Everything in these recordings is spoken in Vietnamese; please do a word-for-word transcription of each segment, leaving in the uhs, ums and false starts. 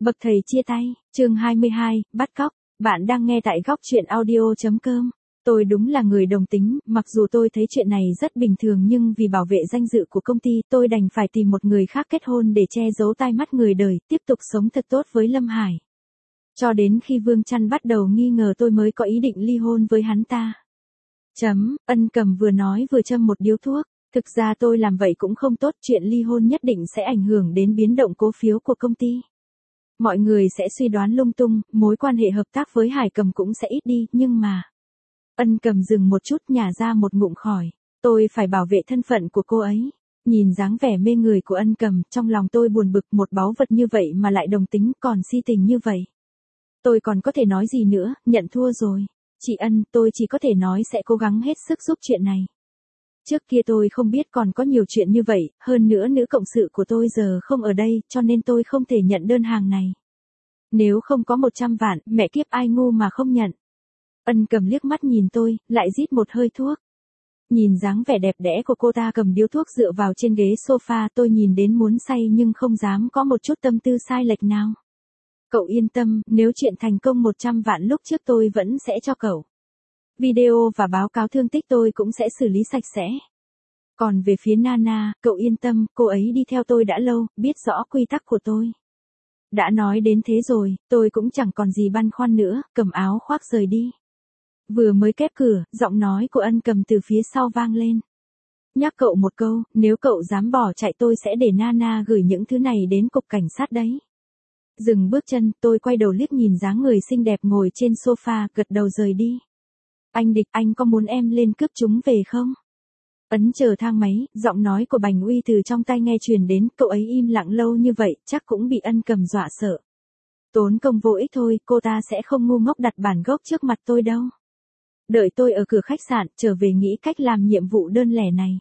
Bậc thầy chia tay, chương hai mươi hai, bắt cóc. Bạn đang nghe tại góc truyện audio chấm com. Tôi đúng là người đồng tính, mặc dù tôi thấy chuyện này rất bình thường nhưng vì bảo vệ danh dự của công ty, tôi đành phải tìm một người khác kết hôn để che giấu tai mắt người đời, tiếp tục sống thật tốt với Lâm Hải. Cho đến khi Vương Chăn bắt đầu nghi ngờ tôi mới có ý định ly hôn với hắn ta. Chấm, Ân Cầm vừa nói vừa châm một điếu thuốc. Thực ra tôi làm vậy cũng không tốt, chuyện ly hôn nhất định sẽ ảnh hưởng đến biến động cổ phiếu của công ty. Mọi người sẽ suy đoán lung tung, mối quan hệ hợp tác với Hải Cầm cũng sẽ ít đi, nhưng mà... Ân Cầm dừng một chút nhả ra một ngụm khỏi. Tôi phải bảo vệ thân phận của cô ấy. Nhìn dáng vẻ mê người của Ân Cầm, trong lòng tôi buồn bực, một báu vật như vậy mà lại đồng tính còn si tình như vậy. Tôi còn có thể nói gì nữa, nhận thua rồi. Chị Ân, tôi chỉ có thể nói sẽ cố gắng hết sức giúp chuyện này. Trước kia tôi không biết còn có nhiều chuyện như vậy, hơn nữa nữ cộng sự của tôi giờ không ở đây, cho nên tôi không thể nhận đơn hàng này. Nếu không có một trăm vạn, mẹ kiếp ai ngu mà không nhận. Ân Cầm liếc mắt nhìn tôi, lại rít một hơi thuốc. Nhìn dáng vẻ đẹp đẽ của cô ta cầm điếu thuốc dựa vào trên ghế sofa, tôi nhìn đến muốn say nhưng không dám có một chút tâm tư sai lệch nào. Cậu yên tâm, nếu chuyện thành công một trăm vạn lúc trước tôi vẫn sẽ cho cậu. Video và báo cáo thương tích tôi cũng sẽ xử lý sạch sẽ. Còn về phía Nana, cậu yên tâm, cô ấy đi theo tôi đã lâu, biết rõ quy tắc của tôi. Đã nói đến thế rồi, tôi cũng chẳng còn gì băn khoăn nữa, cầm áo khoác rời đi. Vừa mới khép cửa, giọng nói của Ân Cầm từ phía sau vang lên. Nhắc cậu một câu, nếu cậu dám bỏ chạy tôi sẽ để Nana gửi những thứ này đến cục cảnh sát đấy. Dừng bước chân, tôi quay đầu liếc nhìn dáng người xinh đẹp ngồi trên sofa, gật đầu rời đi. Anh Địch, anh có muốn em lên cướp chúng về không? Ấn chờ thang máy, giọng nói của Bành Uy từ trong tai nghe truyền đến, cậu ấy im lặng lâu như vậy, chắc cũng bị Ân Cầm dọa sợ. Tốn công vô ích thôi, cô ta sẽ không ngu ngốc đặt bản gốc trước mặt tôi đâu. Đợi tôi ở cửa khách sạn, trở về nghĩ cách làm nhiệm vụ đơn lẻ này.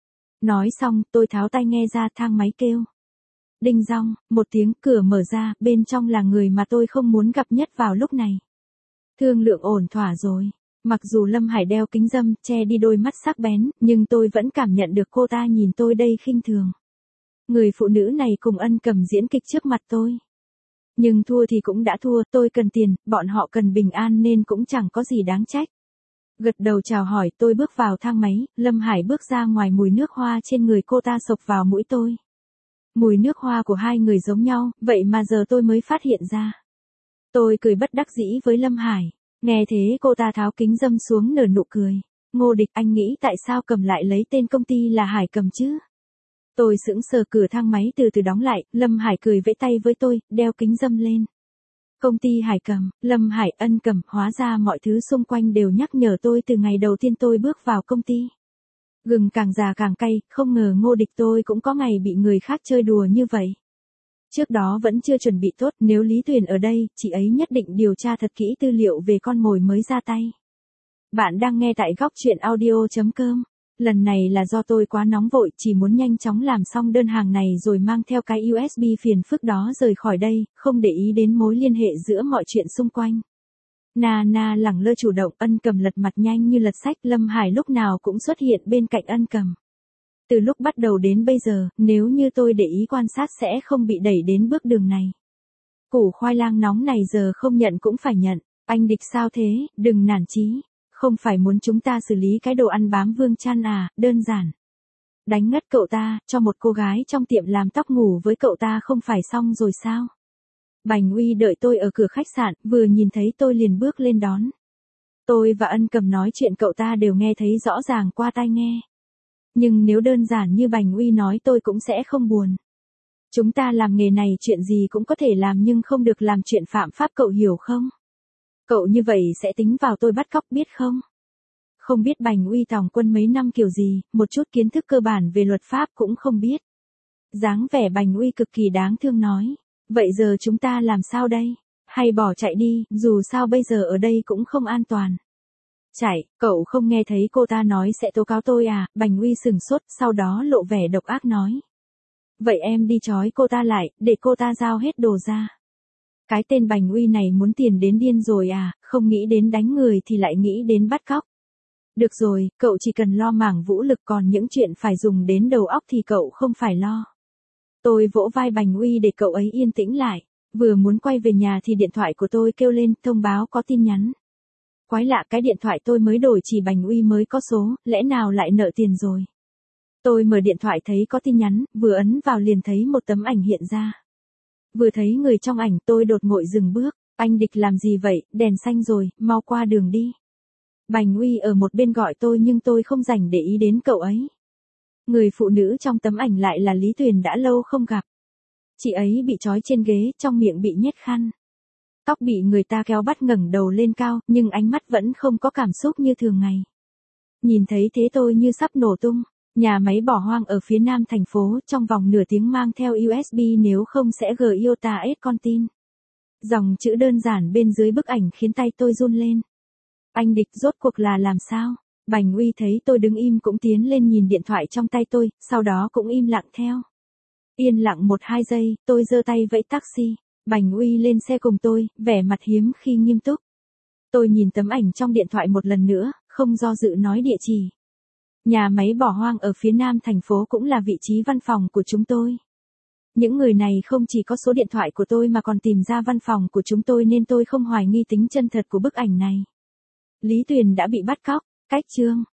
Nói xong, tôi tháo tai nghe ra, thang máy kêu. Đinh dong, một tiếng, cửa mở ra, bên trong là người mà tôi không muốn gặp nhất vào lúc này. Thương lượng ổn thỏa rồi. Mặc dù Lâm Hải đeo kính râm, che đi đôi mắt sắc bén, nhưng tôi vẫn cảm nhận được cô ta nhìn tôi đây khinh thường. Người phụ nữ này cùng Ân Cầm diễn kịch trước mặt tôi. Nhưng thua thì cũng đã thua, tôi cần tiền, bọn họ cần bình an nên cũng chẳng có gì đáng trách. Gật đầu chào hỏi, tôi bước vào thang máy, Lâm Hải bước ra ngoài, mùi nước hoa trên người cô ta xộc vào mũi tôi. Mùi nước hoa của hai người giống nhau, vậy mà giờ tôi mới phát hiện ra. Tôi cười bất đắc dĩ với Lâm Hải. Nghe thế cô ta tháo kính râm xuống nở nụ cười. Ngô Địch, anh nghĩ tại sao Cầm lại lấy tên công ty là Hải Cầm chứ? Tôi sững sờ, cửa thang máy từ từ đóng lại, Lâm Hải cười vẫy tay với tôi, đeo kính râm lên. Công ty Hải Cầm, Lâm Hải, Ân Cầm, hóa ra mọi thứ xung quanh đều nhắc nhở tôi từ ngày đầu tiên tôi bước vào công ty. Gừng càng già càng cay, không ngờ Ngô Địch tôi cũng có ngày bị người khác chơi đùa như vậy. Trước đó vẫn chưa chuẩn bị tốt, nếu Lý Tuyền ở đây, chị ấy nhất định điều tra thật kỹ tư liệu về con mồi mới ra tay. Bạn đang nghe tại góc truyện audio chấm com. Lần này là do tôi quá nóng vội, chỉ muốn nhanh chóng làm xong đơn hàng này rồi mang theo cái u ét bê phiền phức đó rời khỏi đây, không để ý đến mối liên hệ giữa mọi chuyện xung quanh. Nana lẳng lơ chủ động, Ân Cầm lật mặt nhanh như lật sách, Lâm Hải lúc nào cũng xuất hiện bên cạnh Ân Cầm. Từ lúc bắt đầu đến bây giờ, nếu như tôi để ý quan sát sẽ không bị đẩy đến bước đường này. Củ khoai lang nóng này giờ không nhận cũng phải nhận. Anh Địch sao thế, đừng nản chí. Không phải muốn chúng ta xử lý cái đồ ăn bám Vương Chăn à, đơn giản. Đánh ngất cậu ta, cho một cô gái trong tiệm làm tóc ngủ với cậu ta không phải xong rồi sao? Bành Uy đợi tôi ở cửa khách sạn, vừa nhìn thấy tôi liền bước lên đón. Tôi và Ân Cầm nói chuyện cậu ta đều nghe thấy rõ ràng qua tai nghe. Nhưng nếu đơn giản như Bành Uy nói tôi cũng sẽ không buồn. Chúng ta làm nghề này chuyện gì cũng có thể làm nhưng không được làm chuyện phạm pháp, cậu hiểu không? Cậu như vậy sẽ tính vào tôi bắt cóc biết không? Không biết Bành Uy tòng quân mấy năm kiểu gì, một chút kiến thức cơ bản về luật pháp cũng không biết. Dáng vẻ Bành Uy cực kỳ đáng thương nói. Vậy giờ chúng ta làm sao đây? Hay bỏ chạy đi, dù sao bây giờ ở đây cũng không an toàn. Chạy, cậu không nghe thấy cô ta nói sẽ tố cáo tôi à? Bành Uy sừng sốt, sau đó lộ vẻ độc ác nói. Vậy em đi trói cô ta lại, để cô ta giao hết đồ ra. Cái tên Bành Uy này muốn tiền đến điên rồi à, không nghĩ đến đánh người thì lại nghĩ đến bắt cóc. Được rồi, cậu chỉ cần lo mảng vũ lực, còn những chuyện phải dùng đến đầu óc thì cậu không phải lo. Tôi vỗ vai Bành Uy để cậu ấy yên tĩnh lại. Vừa muốn quay về nhà thì điện thoại của tôi kêu lên thông báo có tin nhắn. Quái lạ, cái điện thoại tôi mới đổi chỉ Bành Uy mới có số, lẽ nào lại nợ tiền rồi. Tôi mở điện thoại thấy có tin nhắn, vừa ấn vào liền thấy một tấm ảnh hiện ra. Vừa thấy người trong ảnh tôi đột ngột dừng bước, anh Địch làm gì vậy, đèn xanh rồi, mau qua đường đi. Bành Uy ở một bên gọi tôi nhưng tôi không rảnh để ý đến cậu ấy. Người phụ nữ trong tấm ảnh lại là Lý Tuyền đã lâu không gặp. Chị ấy bị trói trên ghế, trong miệng bị nhét khăn. Tóc bị người ta kéo bắt ngẩng đầu lên cao, nhưng ánh mắt vẫn không có cảm xúc như thường ngày. Nhìn thấy thế tôi như sắp nổ tung. Nhà máy bỏ hoang ở phía nam thành phố, trong vòng nửa tiếng mang theo u ét bê nếu không sẽ gờ iota ét con tin. Dòng chữ đơn giản bên dưới bức ảnh khiến tay tôi run lên. Anh Địch rốt cuộc là làm sao? Bành Uy thấy tôi đứng im cũng tiến lên nhìn điện thoại trong tay tôi, sau đó cũng im lặng theo. Yên lặng một hai giây, tôi giơ tay vẫy taxi. Bành Uy lên xe cùng tôi, vẻ mặt hiếm khi nghiêm túc. Tôi nhìn tấm ảnh trong điện thoại một lần nữa, không do dự nói địa chỉ. Nhà máy bỏ hoang ở phía nam thành phố cũng là vị trí văn phòng của chúng tôi. Những người này không chỉ có số điện thoại của tôi mà còn tìm ra văn phòng của chúng tôi nên tôi không hoài nghi tính chân thật của bức ảnh này. Lý Tuyền đã bị bắt cóc, cách chương.